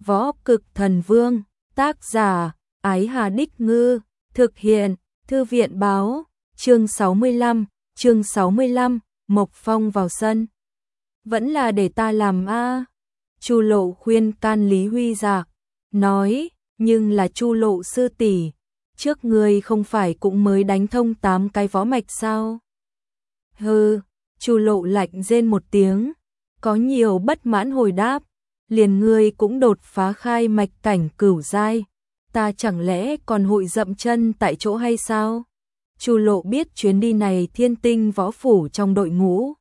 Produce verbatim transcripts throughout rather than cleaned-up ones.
Võ Cực Thần Vương, tác giả, Ái Hà Đích Ngư, thực hiện, Thư viện Báo, chương sáu mươi lăm, chương sáu mươi lăm, Mộc Phong vào sân. Vẫn là để ta làm a. Chu Lộ khuyên can Lý Huy Dạc, nói, nhưng là Chu Lộ sư tỷ, trước ngươi không phải cũng mới đánh thông tám cái võ mạch sao? Hừ, Chu Lộ lạnh rên một tiếng, có nhiều bất mãn hồi đáp, liền ngươi cũng đột phá khai mạch cảnh cửu giai, ta chẳng lẽ còn hội dậm chân tại chỗ hay sao? Chu Lộ biết chuyến đi này Thiên Tinh võ phủ trong đội ngũ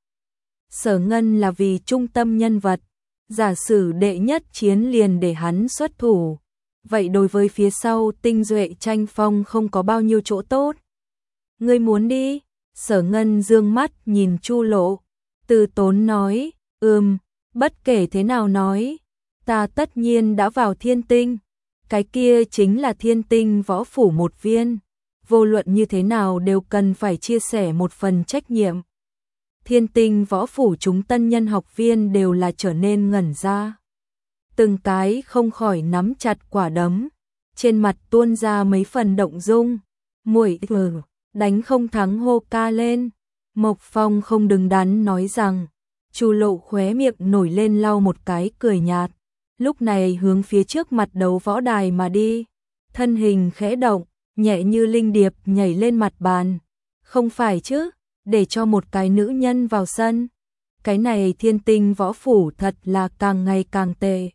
Sở Ngân là vì trung tâm nhân vật, giả sử đệ nhất chiến liền để hắn xuất thủ, vậy đối với phía sau tinh duệ tranh phong không có bao nhiêu chỗ tốt. Ngươi muốn đi? Sở Ngân dương mắt nhìn Chu Lộ, từ tốn nói, ừm, bất kể thế nào nói, ta tất nhiên đã vào Thiên Tinh, cái kia chính là Thiên Tinh võ phủ một viên, vô luận như thế nào đều cần phải chia sẻ một phần trách nhiệm. Thiên Tinh võ phủ chúng tân nhân học viên đều là trở nên ngẩn ra. Từng cái không khỏi nắm chặt quả đấm, trên mặt tuôn ra mấy phần động dung. Muội ừ, đánh không thắng hô ca lên. Mộc Phong không đứng đắn nói rằng, Chu Lộ khóe miệng nổi lên lau một cái cười nhạt, lúc này hướng phía trước mặt đấu võ đài mà đi, thân hình khẽ động, nhẹ như linh điệp nhảy lên mặt bàn. Không phải chứ, để cho một cái nữ nhân vào sân, cái này Thiên Tinh võ phủ thật là càng ngày càng tệ.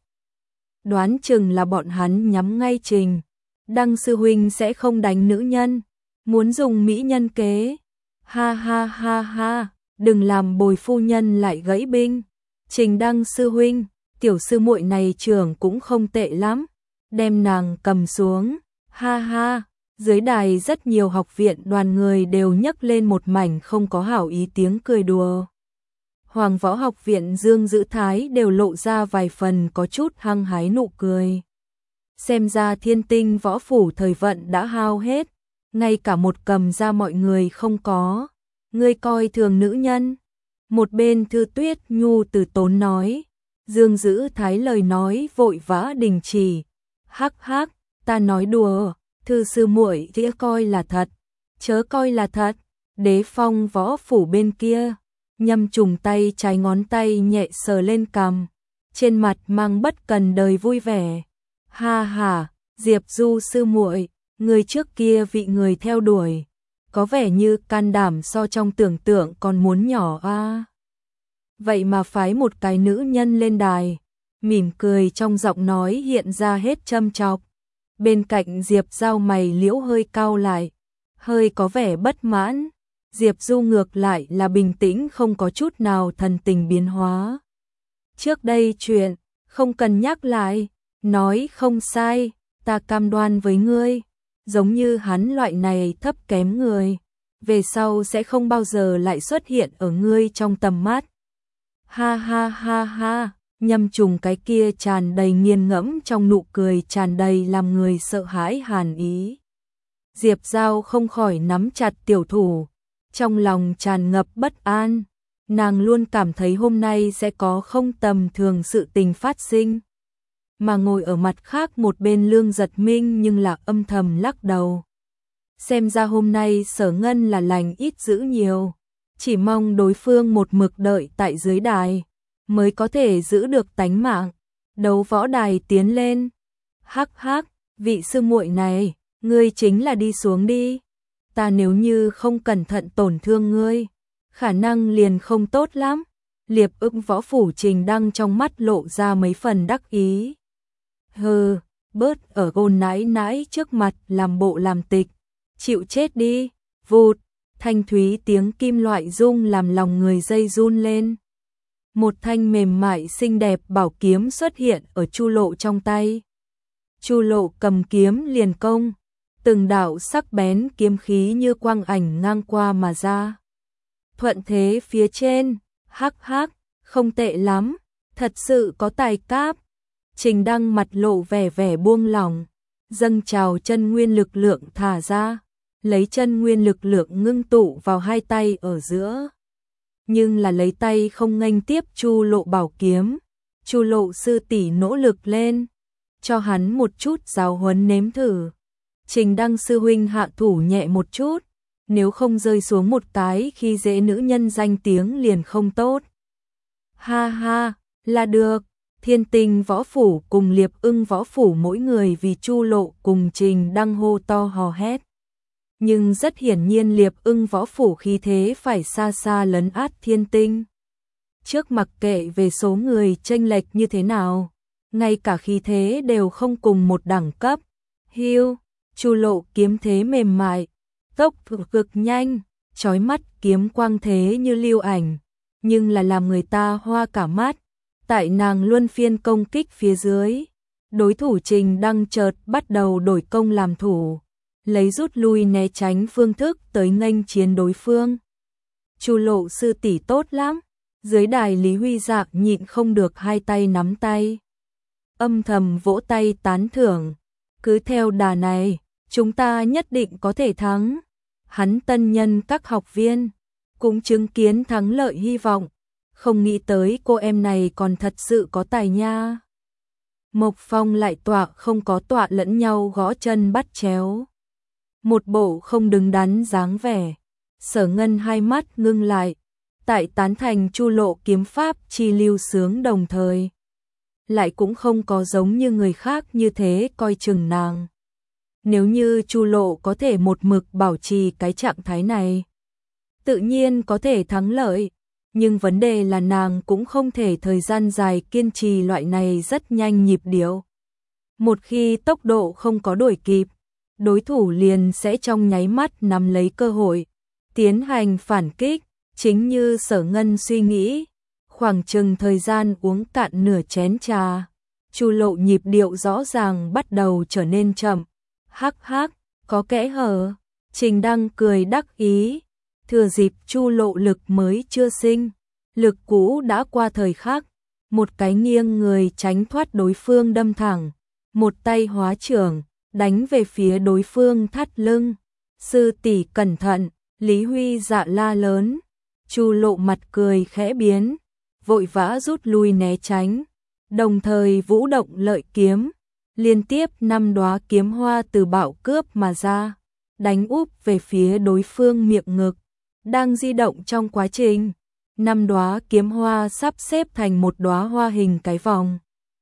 Đoán chừng là bọn hắn nhắm ngay Trình Đăng sư huynh sẽ không đánh nữ nhân, muốn dùng mỹ nhân kế. Ha ha ha ha, đừng làm Bồi phu nhân lại gãy binh. Trình Đăng sư huynh, tiểu sư muội này trưởng cũng không tệ lắm, đem nàng cầm xuống. Ha ha, dưới đài rất nhiều học viện đoàn người đều nhấc lên một mảnh không có hảo ý tiếng cười đùa. Hoàng Võ Học viện Dương Dữ Thái đều lộ ra vài phần có chút hăng hái nụ cười. Xem ra Thiên Tinh võ phủ thời vận đã hao hết, ngay cả một cầm ra mọi người không có. Ngươi coi thường nữ nhân. Một bên Thư Tuyết Nhu từ tốn nói. Dương Dữ Thái lời nói vội vã đình chỉ. Hắc hắc, ta nói đùa, Thư sư muội thì coi là thật, chớ coi là thật. Đế Phong võ phủ bên kia, Nhâm Trùng tay trái ngón tay nhẹ sờ lên cằm, trên mặt mang bất cần đời vui vẻ. Ha ha, Diệp Du sư muội, người trước kia vị người theo đuổi, có vẻ như can đảm so trong tưởng tượng còn muốn nhỏ a. À. Vậy mà phái một cái nữ nhân lên đài, mỉm cười trong giọng nói hiện ra hết châm chọc. Bên cạnh Diệp Giao mày liễu hơi cau lại, hơi có vẻ bất mãn. Diệp Du ngược lại là bình tĩnh không có chút nào thần tình biến hóa. Trước đây chuyện, không cần nhắc lại, nói không sai, ta cam đoan với ngươi, giống như hắn loại này thấp kém người, về sau sẽ không bao giờ lại xuất hiện ở ngươi trong tầm mắt. Ha ha ha ha, Nhâm Trùng cái kia tràn đầy nghiền ngẫm trong nụ cười tràn đầy làm người sợ hãi hàn ý. Diệp Giao không khỏi nắm chặt tiểu thủ, trong lòng tràn ngập bất an, nàng luôn cảm thấy hôm nay sẽ có không tầm thường sự tình phát sinh. Mà ngồi ở mặt khác một bên Lương Giật Minh nhưng là âm thầm lắc đầu. Xem ra hôm nay Sở Ngân là lành ít dữ nhiều, chỉ mong đối phương một mực đợi tại dưới đài, mới có thể giữ được tánh mạng. Đấu võ đài tiến lên. Hắc hắc, vị sư muội này, ngươi chính là đi xuống đi. Ta nếu như không cẩn thận tổn thương ngươi, khả năng liền không tốt lắm. Liệp ức võ phủ Trình Đăng trong mắt lộ ra mấy phần đắc ý. Hừ, bớt ở gôn nãi nãi trước mặt làm bộ làm tịch, chịu chết đi. Vụt, thanh thúy tiếng kim loại rung làm lòng người dây run lên. Một thanh mềm mại xinh đẹp bảo kiếm xuất hiện ở Chu Lộ trong tay. Chu Lộ cầm kiếm liền công, từng đạo sắc bén kiếm khí như quang ảnh ngang qua mà ra. Thuận thế phía trên, hắc hắc, không tệ lắm, thật sự có tài cáp. Trình Đăng mặt lộ vẻ vẻ buông lỏng, dâng trào chân nguyên lực lượng thả ra, lấy chân nguyên lực lượng ngưng tụ vào hai tay ở giữa. Nhưng là lấy tay không nghênh tiếp Chu Lộ bảo kiếm. Chu Lộ sư tỷ nỗ lực lên, cho hắn một chút giáo huấn nếm thử. Trình Đăng sư huynh hạ thủ nhẹ một chút, nếu không rơi xuống một cái khi dễ nữ nhân danh tiếng liền không tốt. Ha ha, là được. Thiên Tinh võ phủ cùng Liệp Ưng võ phủ mỗi người vì Chu Lộ cùng Trình Đăng hô to hò hét. Nhưng rất hiển nhiên Liệp Ưng võ phủ khí thế phải xa xa lấn át Thiên Tinh. Trước mặc kệ về số người chênh lệch như thế nào, ngay cả khí thế đều không cùng một đẳng cấp. Hiu, Chu Lộ kiếm thế mềm mại, tốc cực nhanh, chói mắt kiếm quang thế như lưu ảnh, nhưng là làm người ta hoa cả mắt. Tại nàng luân phiên công kích phía dưới, đối thủ Trình Đăng chợt bắt đầu đổi công làm thủ, lấy rút lui né tránh phương thức tới nghênh chiến đối phương. Chu Lộ sư tỷ tốt lắm. Dưới đài Lý Huy Dạ nhịn không được hai tay nắm tay, âm thầm vỗ tay tán thưởng. Cứ theo đà này, chúng ta nhất định có thể thắng. Hắn tân nhân các học viên cũng chứng kiến thắng lợi hy vọng. Không nghĩ tới cô em này còn thật sự có tài nha. Mộc Phong lại tọa không có tọa lẫn nhau gõ chân bắt chéo. Một bộ không đứng đắn dáng vẻ. Sở Ngân hai mắt ngưng lại. Tại tán thành Chu Lộ kiếm pháp chi lưu sướng đồng thời. Lại cũng không có giống như người khác như thế coi chừng nàng. Nếu như Chu Lộ có thể một mực bảo trì cái trạng thái này, tự nhiên có thể thắng lợi. Nhưng vấn đề là nàng cũng không thể thời gian dài kiên trì loại này rất nhanh nhịp điệu. Một khi tốc độ không có đuổi kịp, đối thủ liền sẽ trong nháy mắt nắm lấy cơ hội, tiến hành phản kích. Chính như Sở Ngân suy nghĩ, khoảng chừng thời gian uống cạn nửa chén trà, Chu Lộ nhịp điệu rõ ràng bắt đầu trở nên chậm. Hắc hắc, có kẽ hở. Trình Đăng cười đắc ý, thừa dịp Chu Lộ lực mới chưa sinh, lực cũ đã qua thời khắc, một cái nghiêng người tránh thoát đối phương đâm thẳng, một tay hóa trưởng, đánh về phía đối phương thắt lưng. Sư tỷ cẩn thận, Lý Huy Dạ la lớn. Chu Lộ mặt cười khẽ biến, vội vã rút lui né tránh, đồng thời vũ động lợi kiếm, liên tiếp năm đóa kiếm hoa từ bạo cướp mà ra, đánh úp về phía đối phương miệng ngực. Đang di động trong quá trình, năm đóa kiếm hoa sắp xếp thành một đóa hoa hình cái vòng.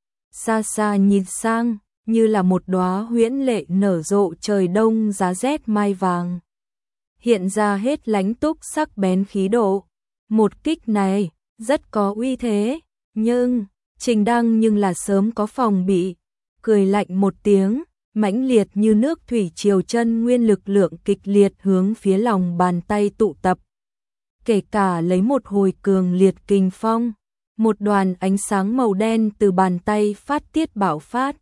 Xa xa nhìn sang, như là một đóa huyễn lệ nở rộ trời đông giá rét mai vàng. Hiện ra hết lánh túc sắc bén khí độ. Một kích này rất có uy thế, nhưng Trình Đăng nhưng là sớm có phòng bị, cười lạnh một tiếng, mãnh liệt như nước thủy triều chân nguyên lực lượng kịch liệt hướng phía lòng bàn tay tụ tập. Kể cả lấy một hồi cường liệt kình phong, một đoàn ánh sáng màu đen từ bàn tay phát tiết bạo phát.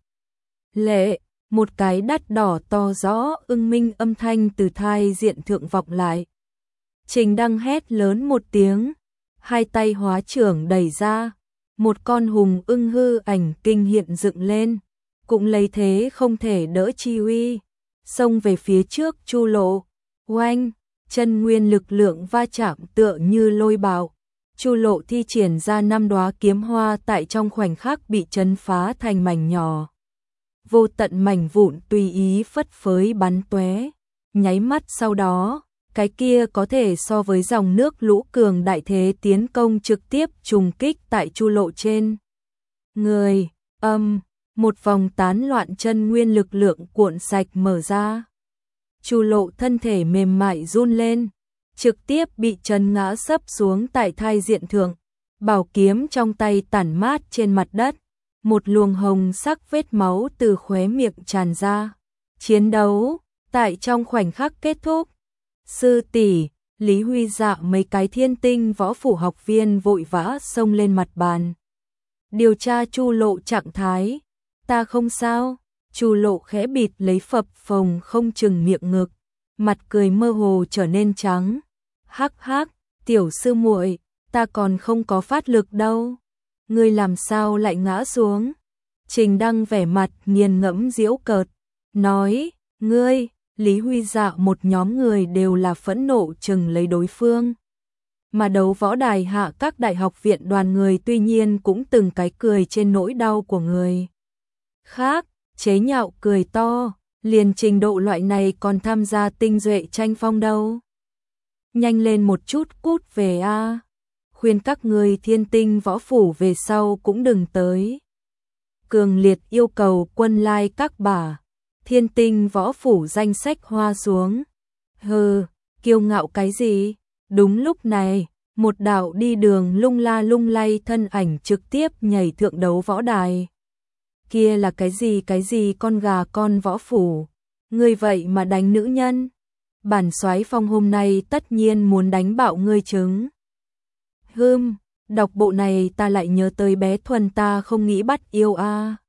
Lệ, một cái đắt đỏ to rõ ưng minh âm thanh từ thai diện thượng vọng lại. Trình Đăng hét lớn một tiếng, hai tay hóa trưởng đẩy ra, một con hùng ưng hư ảnh kinh hiện dựng lên, cũng lấy thế không thể đỡ chi uy, xông về phía trước Chu Lộ. Oanh, chân nguyên lực lượng va chạm tựa như lôi bạo, Chu Lộ thi triển ra năm đóa kiếm hoa tại trong khoảnh khắc bị chấn phá thành mảnh nhỏ. Vô tận mảnh vụn tùy ý phất phới bắn tóe, nháy mắt sau đó, cái kia có thể so với dòng nước lũ cường đại thế tiến công trực tiếp trùng kích tại Chu Lộ trên người. Âm, một vòng tán loạn chân nguyên lực lượng cuộn sạch mở ra. Chu Lộ thân thể mềm mại run lên, trực tiếp bị chấn ngã sấp xuống tại thai diện thượng, bảo kiếm trong tay tản mát trên mặt đất, một luồng hồng sắc vết máu từ khóe miệng tràn ra. Chiến đấu tại trong khoảnh khắc kết thúc. Sư tỷ, Lý Huy Dạ mấy cái Thiên Tinh võ phủ học viên vội vã xông lên mặt bàn, điều tra Chu Lộ trạng thái. Ta không sao. Chu Lộ khẽ bịt lấy phập phồng không chừng miệng ngực, mặt cười mơ hồ trở nên trắng. Hắc hắc, tiểu sư muội, ta còn không có phát lực đâu. Ngươi làm sao lại ngã xuống? Trình Đăng vẻ mặt nghiền ngẫm giễu cợt, nói, ngươi. Lý Huy Dạ một nhóm người đều là phẫn nộ chừng lấy đối phương. Mà đấu võ đài hạ các đại học viện đoàn người tuy nhiên cũng từng cái cười trên nỗi đau của người khác. chế nhạo cười to, liền trình độ loại này còn tham gia tinh duệ tranh phong đâu. Nhanh lên một chút cút về a. Khuyên các người Thiên Tinh võ phủ về sau cũng đừng tới. Cường liệt yêu cầu quân lai các bà. Thiên Tinh võ phủ danh sách hoa xuống. Hừ, kiêu ngạo cái gì? Đúng lúc này, một đạo đi đường lung la lung lay thân ảnh trực tiếp nhảy thượng đấu võ đài. Kia là cái gì cái gì con gà con võ phủ? Ngươi vậy mà đánh nữ nhân? Bản soái Phong hôm nay tất nhiên muốn đánh bạo ngươi trứng. Hừm, đọc bộ này ta lại nhớ tới bé Thuần ta không nghĩ bắt yêu a.